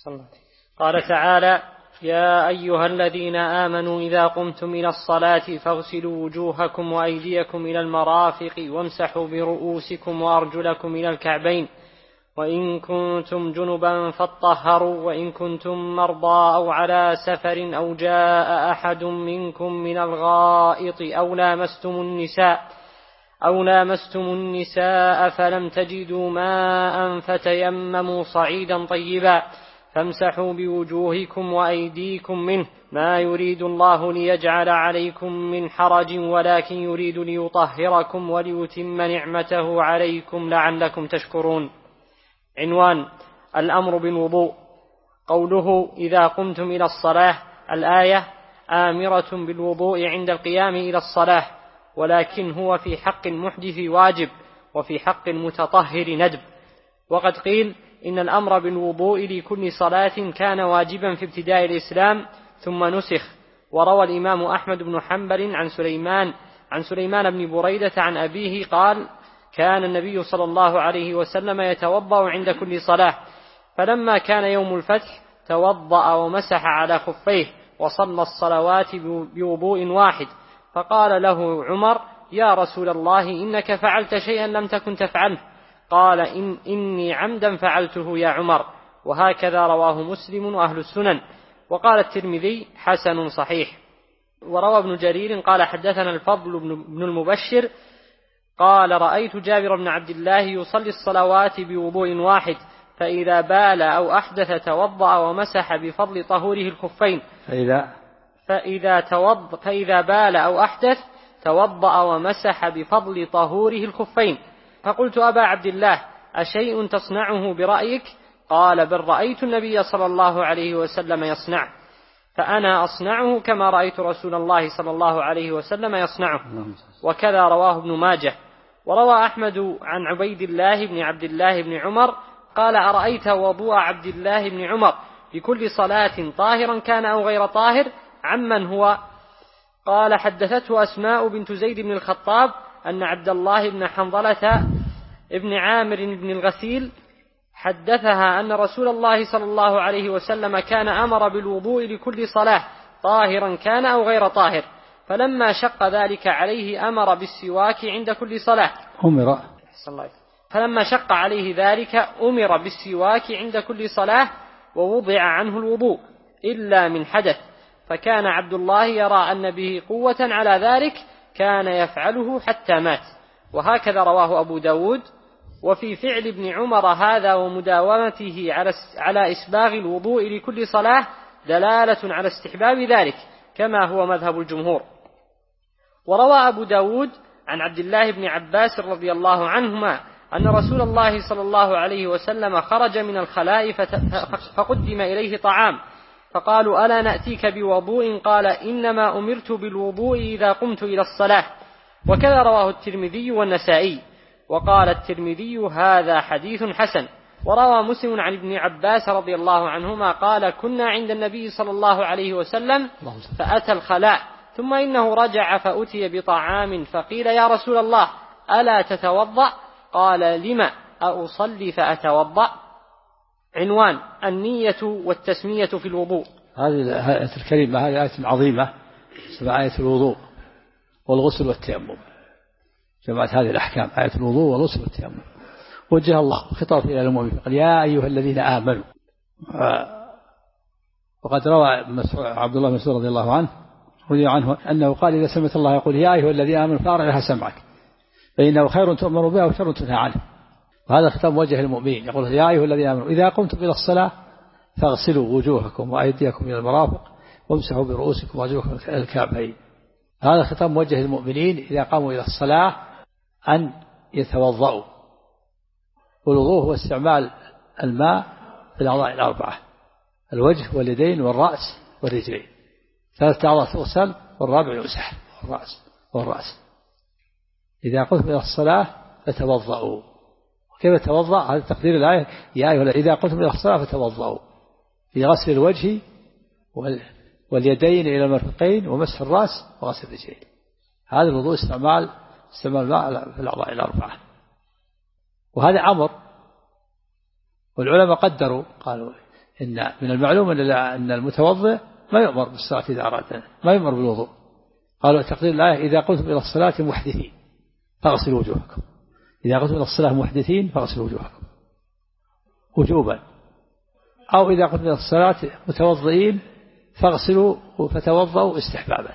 قال تعالى: يا أيها الذين آمنوا إذا قمتم إلى الصلاة فاغسلوا وجوهكم وأيديكم إلى المرافق وامسحوا برؤوسكم وأرجلكم إلى الكعبين وإن كنتم جنبا فاطهروا وإن كنتم مرضى أو على سفر أو جاء أحد منكم من الغائط أو لامستم النساء فلم تجدوا ماء فتيمموا صعيدا طيبا فامسحوا بوجوهكم وأيديكم منه ما يريد الله ليجعل عليكم من حرج ولكن يريد ليطهركم وليتم نعمته عليكم لعلكم تشكرون. عنوان: الأمر بالوضوء. قوله: إذا قمتم إلى الصلاة، الآية آمرة بالوضوء عند القيام إلى الصلاة، ولكن هو في حق المحدث واجب وفي حق المتطهر ندب. وقد قيل إن الأمر بالوضوء لكل صلاة كان واجبا في ابتداء الإسلام ثم نسخ. وروى الإمام أحمد بن حنبل عن سليمان بن بريدة عن أبيه قال: كان النبي صلى الله عليه وسلم يتوضأ عند كل صلاة، فلما كان يوم الفتح توضأ ومسح على خفيه وصلى الصلوات بوضوء واحد، فقال له عمر: يا رسول الله إنك فعلت شيئا لم تكن تفعله. قال: إني عمدا فعلته يا عمر. وهكذا رواه مسلم وأهل السنن. وقال الترمذي: حسن صحيح. وروى ابن جرير قال: حدثنا الفضل بن المبشر قال: رأيت جابر بن عبد الله يصلي الصلوات بوضوء واحد، فإذا بال أو أحدث توضأ ومسح بفضل طهوره الخفين. فإذا بال أو أحدث توضأ ومسح بفضل طهوره الخفين. فقلت: أبا عبد الله، أشيء تصنعه برأيك؟ قال: بل رأيت النبي صلى الله عليه وسلم يصنع، فأنا أصنعه كما رأيت رسول الله صلى الله عليه وسلم يصنعه. وكذا رواه ابن ماجه. وروى أحمد عن عبيد الله بن عبد الله بن عمر قال: أرأيت وضوء عبد الله بن عمر بكل صلاة طاهرا كان أو غير طاهر عمن هو؟ قال: حدثته أسماء بنت زيد بن الخطاب أن عبد الله بن حنظلة ابن عامر بن الغسيل حدثها أن رسول الله صلى الله عليه وسلم كان أمر بالوضوء لكل صلاة طاهرا كان أو غير طاهر، فلما شق ذلك عليه أمر بالسواك عند كل صلاة. فلما شق عليه ذلك أمر بالسواك عند كل صلاة ووضع عنه الوضوء إلا من حدث، فكان عبد الله يرى أن به قوة على ذلك كان يفعله حتى مات. وهكذا رواه أبو داود. وفي فعل ابن عمر هذا ومداومته على إسباغ الوضوء لكل صلاة دلالة على استحباب ذلك كما هو مذهب الجمهور. وروى أبو داود عن عبد الله بن عباس رضي الله عنهما أن رسول الله صلى الله عليه وسلم خرج من الخلاء فقدم إليه طعام، فقالوا: ألا نأتيك بوضوء؟ قال: إنما أمرت بالوضوء إذا قمت إلى الصلاة. وكذا رواه الترمذي والنسائي. وقال الترمذي: هذا حديث حسن. وروى مسلم عن ابن عباس رضي الله عنهما قال: كنا عند النبي صلى الله عليه وسلم فأتى الخلاء، ثم إنه رجع فأتي بطعام، فقيل: يا رسول الله ألا تتوضأ؟ قال: لم أصلي فأتوضأ؟ عنوان: النية والتسمية في الوضوء. هذه الآية الكريمة هذه آية عظيمة، سمع آية الوضوء والغسل والتيمم، جمعت هذه الأحكام: آية الوضوء والغسل والتيمم. وجه الله خطاب إلى المؤمنين قال: يا أيها الذين آمنوا. وقد روى عبد الله بن مسعود رضي الله عنه أنه قال: إذا سمعت الله يقول يا أيها الذين آمنوا فأرع لها سمعك، فإنه خير تؤمر بها وشر تنهى عنه. وهذا خطاب وجه المؤمنين، يقول: يا أيها الذين آمنوا إذا قمتم إلى الصلاة فاغسلوا وجوهكم وأيديكم إلى المرافق وامسحوا برؤوسكم وأرجلكم إلى الكعبين. هذا خطاب موجه للمؤمنين إذا قاموا إلى الصلاة أن يتوضأوا. والوضوء هو استعمال الماء في الأعضاء الأربعة: الوجه واليدين والرأس والرجلين. 3 أعضاء تغسل والرابع يمسح والرأس. إذا قمتم إلى الصلاة فتوضأوا. وكيف توضأ؟ هذا تقدير الآية: يا أيها إذا قمتم إلى الصلاة فتوضأوا، في غسل الوجه واليدين إلى المرفقين ومسح الرأس وغسل الرجلين. هذا الوضوء استعمال الماء في الأعضاء الأربعة. وهذا أمر، والعلماء قدروا قالوا: إن من المعلوم أن المتوضئ ما يؤمر بالصلاة إذا أراد، ما يؤمر بالوضوء. قالوا تقدير الآية إذا قمتم إلى الصلاة محدثين فاغسلوا وجوهكم، إذا قمتم إلى الصلاة محدثين فاغسلوا وجوهكم وجوبا، أو إذا قمتم إلى الصلاة متوضئين فاغسلوا فتوضأوا استحبابا.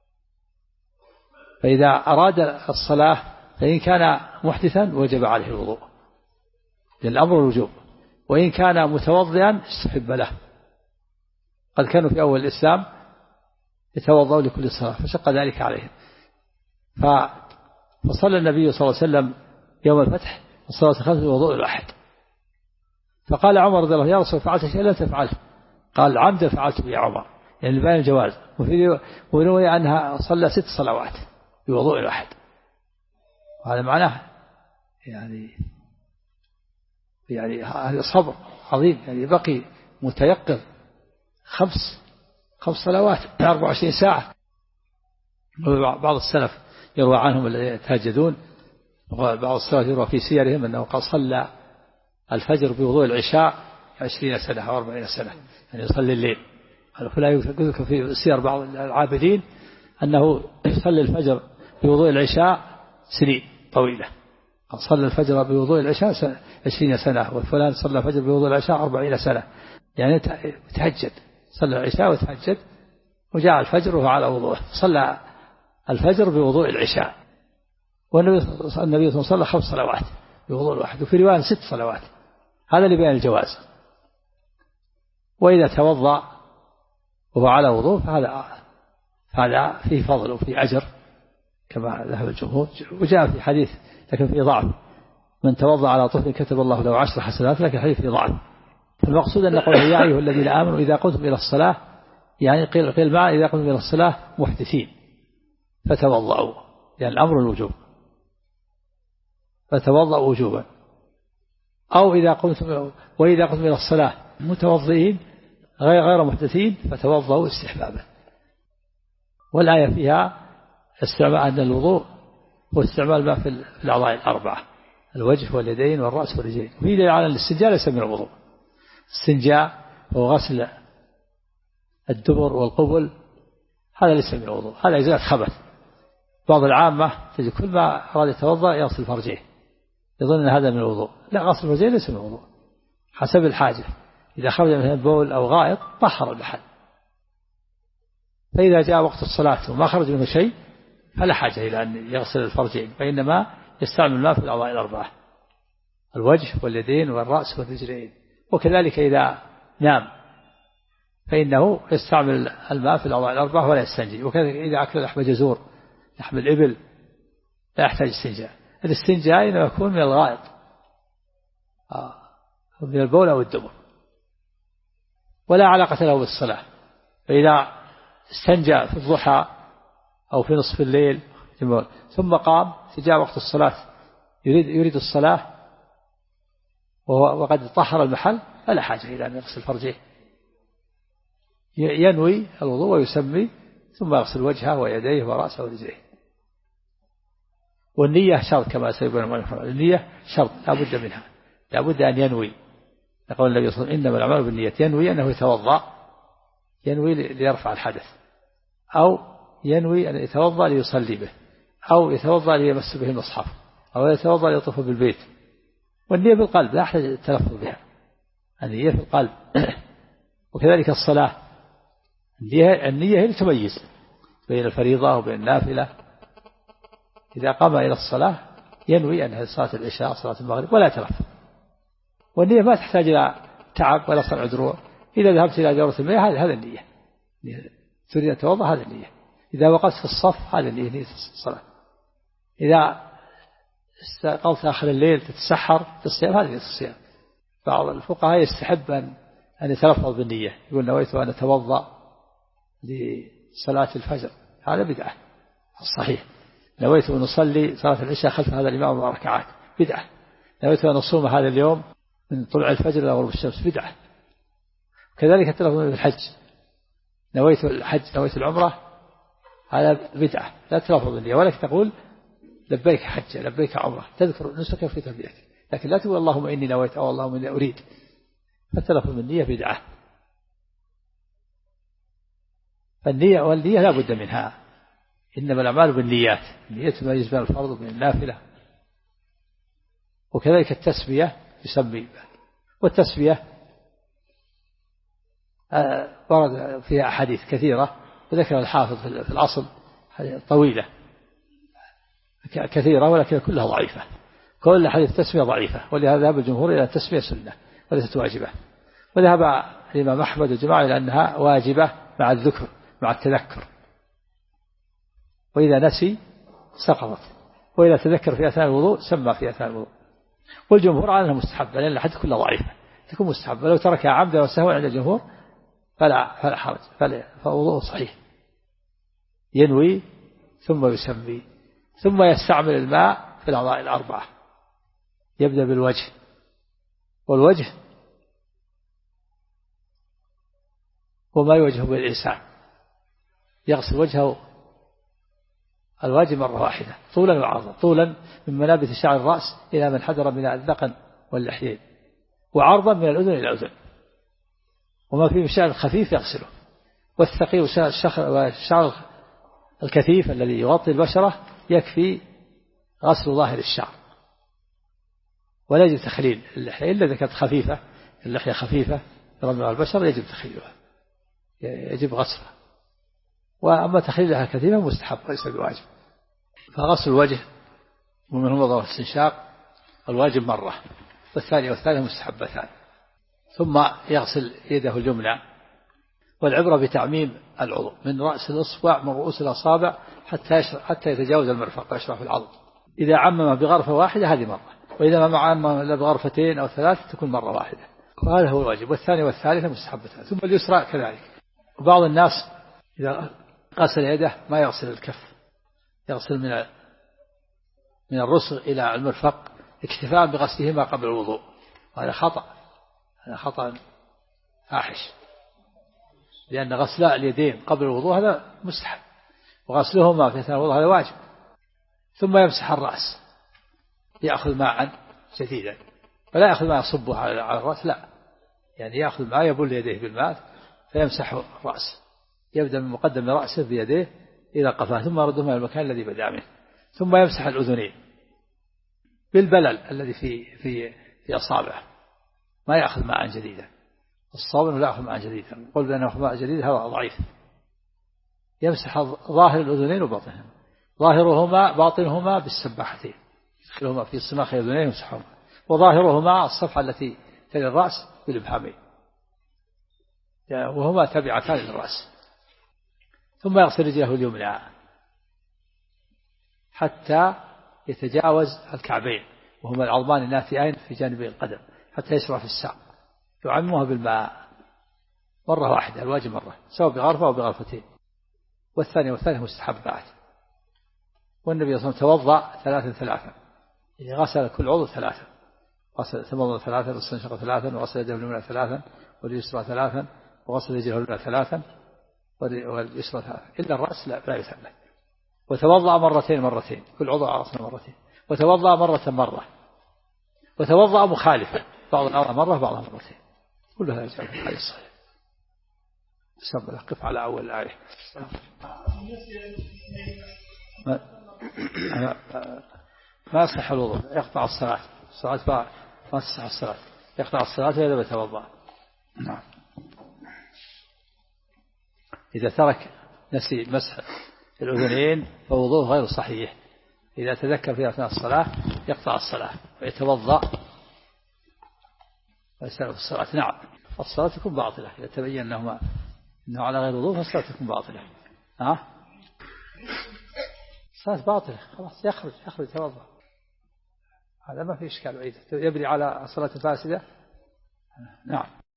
فإذا أراد الصلاة فإن كان محدثا وجب عليه الوضوء للأمر الوجوب، وإن كان متوضئا استحب له. قد كانوا في أول الإسلام يتوضأوا لكل صلاة فشق ذلك عليهم، فصلى النبي صلى الله عليه وسلم يوم الفتح الصلاة الخمس بوضوء الواحد. فقال عمر رضي الله عنه يا رسول فعلت شيئا لا تفعله، قال عمدا فعلته يا عمر، يعني بين الجواز. وروي أنها صلى 6 صلوات بوضوء الواحد، وهذا معناه يعني هذا صبر عظيم، يعني بقي متيقظ 5 صلوات 24 ساعة. بعض السلف يروى عنهم الذين يتهجدون، وبعض السلف يروى في سيرهم أنه قد صلى الفجر بوضوء العشاء 20 سنة أو 40 سنة، يعني يصلي الليل. فلا يذكر في سير بعض العابدين أنه يصلي الفجر بوضوء العشاء سنين طويلة، صلى الفجر بوضوء العشاء 20 سنة، وفلان صلى الفجر بوضوء العشاء 40 سنة، يعني تهجد، صلى العشاء وتهجد وجاء الفجر وهو على وضوءه، صلى الفجر بوضوء العشاء. والنبي صلى الله عليه وسلم صلى 5 صلوات بوضوء الواحد، وفي رواية 6 صلوات، هذا اللي بين الجواز. وإذا توضأ وهو على وضوء فهذا فيه فضل وفيه أجر كما ذهب الجمهور. وجاء في حديث لكن فيه ضعف، من توضأ على طهر كتب الله له 10 حسنات، لكن الحديث فيه ضعف. المقصود أن قوله يا أيها الذين آمنوا إذا قمتم إلى الصلاة، يعني قيل معنا إذا قمتم إلى الصلاة محدثين فتوضأوا، يعني الأمر الوجوب، فتوضأوا وجوبا. أو وإذا قمتم إلى الصلاة متوضئين غير محدثين فتوضأوا استحبابا. والآية فيها استعمال أن الوضوء واستعمال ما في الأعضاء الأربعة، الوجه واليدين والرأس والرجلين. وفي دليل على الاستنجاء ليس من الوضوء. الاستنجاء هو غسل الدبر والقبل، هذا ليس من الوضوء، هذا إزالة خبث. بعض العامة تجد كل ما أراد يتوضأ يغسل فرجيه، يظن أن هذا من الوضوء. لا، غسل الفرجين ليس من الوضوء، حسب الحاجة. إذا خرج من البول أو غائط طهر المحل، فإذا جاء وقت الصلاة وما خرج منه شيء فلا حاجة إلى أن يغسل الفرجين، وإنما يستعمل الماء في الأعضاء الأربعة، الوجه واليدين والرأس والرجلين. وكذلك إذا نام فإنه يستعمل الماء في الأعضاء الأربعة ولا يستنجي. وكذلك إذا أكل لحم جزور، لحم الإبل، لا يحتاج استنجاء. الاستنجاء إنه يكون من الغائط، من البول أو الدبر، ولا علاقة له بالصلاة. فإذا استنجى في الضحى أو في نصف الليل ثم قام جاء وقت الصلاة يريد الصلاة وقد طهر المحل فلا حاجة إلى أن يغسل فرجه، ينوي الوضوء ويسمي ثم يغسل وجهه ويديه ورأسه ورجليه. والنية شرط كما سيقول النية شرط لا بد منها، لا بد أن ينوي. يقول النبي صلى الله عليه وسلم إنما الأعمال بالنية، ينوي أنه يتوضأ، ينوي ليرفع الحدث، أو ينوي أن يتوضأ ليصلي به، أو يتوضأ ليمس به المصحف، أو يتوضأ ليطوف بالبيت. والنية بالقلب لا يحتاج التلفظ بها، النية في القلب. وكذلك الصلاة النية هي اللي تميز بين الفريضة وبين النافلة. إذا قام إلى الصلاة ينوي أنها صلاة العشاء صلاة المغرب ولا يتلفظ. والنية ما تحتاج إلى تعب ولا صنع دروع. إذا ذهبت إلى دورة المياه هذا النية، تريد أن تتوضأ هذا النية. إذا وقفت في الصف هذا النية، نية الصلاة. إذا استيقظت آخر الليل تتسحر في الصيام هذا نية الصيام. بعض الفقهاء يستحب أن يتلفظ بالنية، يقول نويت أن أتوضأ لصلاة الفجر، هذا بدعة. الصحيح نويت أن أصلي صلاة العشاء خلف هذا الإمام 4 ركعات، بدعة. نويت أن أصوم هذا اليوم من طلوع الفجر إلى غروب الشمس، بدعة. كذلك التلفظ بالحج، نويت الحج نويت العمرة، هذا بدعة. لا تلفظ بالنية، ولكن تقول لبيك حج لبيك عمرة، تذكر نسك في تلبيتك، لكن لا تقول اللهم إني نويت أو اللهم إني أريد. فالتلفظ بالنية بدعة. والنية لا بد منها، إنما الأعمال بالنيات، النية تميز بين الفرض وبين النافلة. وكذلك التسمية يسمي، والتسمية ورد فيها أحاديث كثيرة، وذكر الحافظ في الأصل طويلة كثيرة، ولكن كلها ضعيفة، كل حديث التسمية ضعيفة، ولهذا ذهب الجمهور إلى التسمية سنة وليست واجبة. وذهب الإمام أحمد وجماعة إلى أنها واجبة مع الذكر مع التذكر، وإذا نسي سقطت، وإذا تذكر في أثناء الوضوء سمى في أثناء الوضوء. والجمهور على أنها مستحبة، لأن الحديث كلها ضعيفة تكون مستحبة، لو تركها عمدا وسهوا عند الجمهور فلا حرج، فوضوءه صحيح. ينوي ثم يسمي، ثم يستعمل الماء في الأعضاء الأربعة. يبدأ بالوجه، والوجه وما يوجه بالإنسان، يغسل وجهه الواجب مرة واحدة طولا وعرضا، طولا من منابت شعر الرأس إلى من حدر من الذقن واللحيين، وعرضا من الأذن إلى الأذن، وما فيه من شعر خفيف يغسله، والثقيل والشعر الكثيف الذي يغطي البشرة يكفي غسل ظاهر الشعر، ولا يجب تخليل اللحية إلا إذا كانت خفيفة، اللحية خفيفة رمى البشرة يجب تخليلها، يجب غسلها. وأما تخليلها كثيرا مستحب ليس بواجب. فغسل الوجه ومن هو ضوء الاستنشاق الواجب مرة، والثانية والثالثة مستحبتان. ثم يغسل يده اليمنى، والعبرة بتعميم العضو من رأس الإصبع من رؤوس الأصابع حتى يتجاوز المرفق ويشرع في العضو. إذا عمم بغرفة واحدة هذه مرة، وإذا ما عمم إلا بغرفتين أو ثلاث تكون مرة واحدة، وهذا هو الواجب. والثانية والثالثة مستحبتان. ثم اليسرى كذلك. وبعض الناس إذا غسل يده ما يغسل الكف، يغسل من الرسغ إلى المرفق اكتفاء بغسلهما قبل الوضوء، وهذا خطأ، هذا خطأ فاحش، لأن غسل اليدين قبل الوضوء هذا مستحب، وغسلهما في أثناء الوضوء هذا واجب. ثم يمسح الرأس، يأخذ ماء جديدا، ولا يأخذ ماء يصبه على الرأس، لا، يعني يأخذ ماء يبل يديه بالماء فيمسح الرأس، يبدأ من مقدم رأسه بيديه إلى قفاه، ثم يردهما إلى المكان الذي بدأ منه. ثم يمسح الأذنين بالبلل الذي في أصابعه، ما يأخذ ماء جديدا، الصواب لا يأخذ ماء جديدا، قل بأنه يأخذ ماء جديد هذا ضعيف. يمسح ظاهر الأذنين وباطنهما، ظاهرهما باطنهما بالسباحتين، يدخلهما في صماخ الأذنين يمسحهما، وظاهرهما الصفحة التي تلي الرأس بالإبهامين، وهما تابعتان للرأس. ثم يغسل رجله اليمنى حتى يتجاوز الكعبين، وهما العظمان الناتئين في جانبي القدم، حتى يشرع في الساق، يعممها بالماء مرة واحدة الواجب مرة، سواء بغرفة أو بغرفتين. والثانية والثالثة مستحبات. والنبي صلى الله عليه وسلم توضأ ثلاثا، يعني غسل كل عضو ثلاثا، تمضمض ثلاثا، واستنشق ثلاثا، وغسل يده اليمنى ثلاثا، واليسرى ثلاثا، وغسل رجله اليمنى ثلاثا، واليسرى ثلاثا، إلا الرأس لا يثلث. وتوضأ مرتين، كل عضو غسل مرتين، وتوضأ مرة، وتوضأ مخالفا، بعض الأمر مرة بعضها مرتين، كل هذا جاء في الحديث الصحيح. سبب قف على أول الآية. ما يصح الوضوء، يقطع الصلاة ما تصح الصلاة، يقطع الصلاة إذا بتوضأ. نعم. إذا ترك نسي مسح الأذنين فوضوءه غير صحيح، إذا تذكر في أثناء الصلاة يقطع الصلاة ويتوضأ ويسلم في الصلاة. نعم، الصلاة تكون باطلة إذا تبين أنه على غير وضوء، فالصلاة تكون باطلة. الصلاة باطلة، خلاص يخرج يتوضأ، هذا ما في إشكال. يبني على صلاة فاسدة. نعم.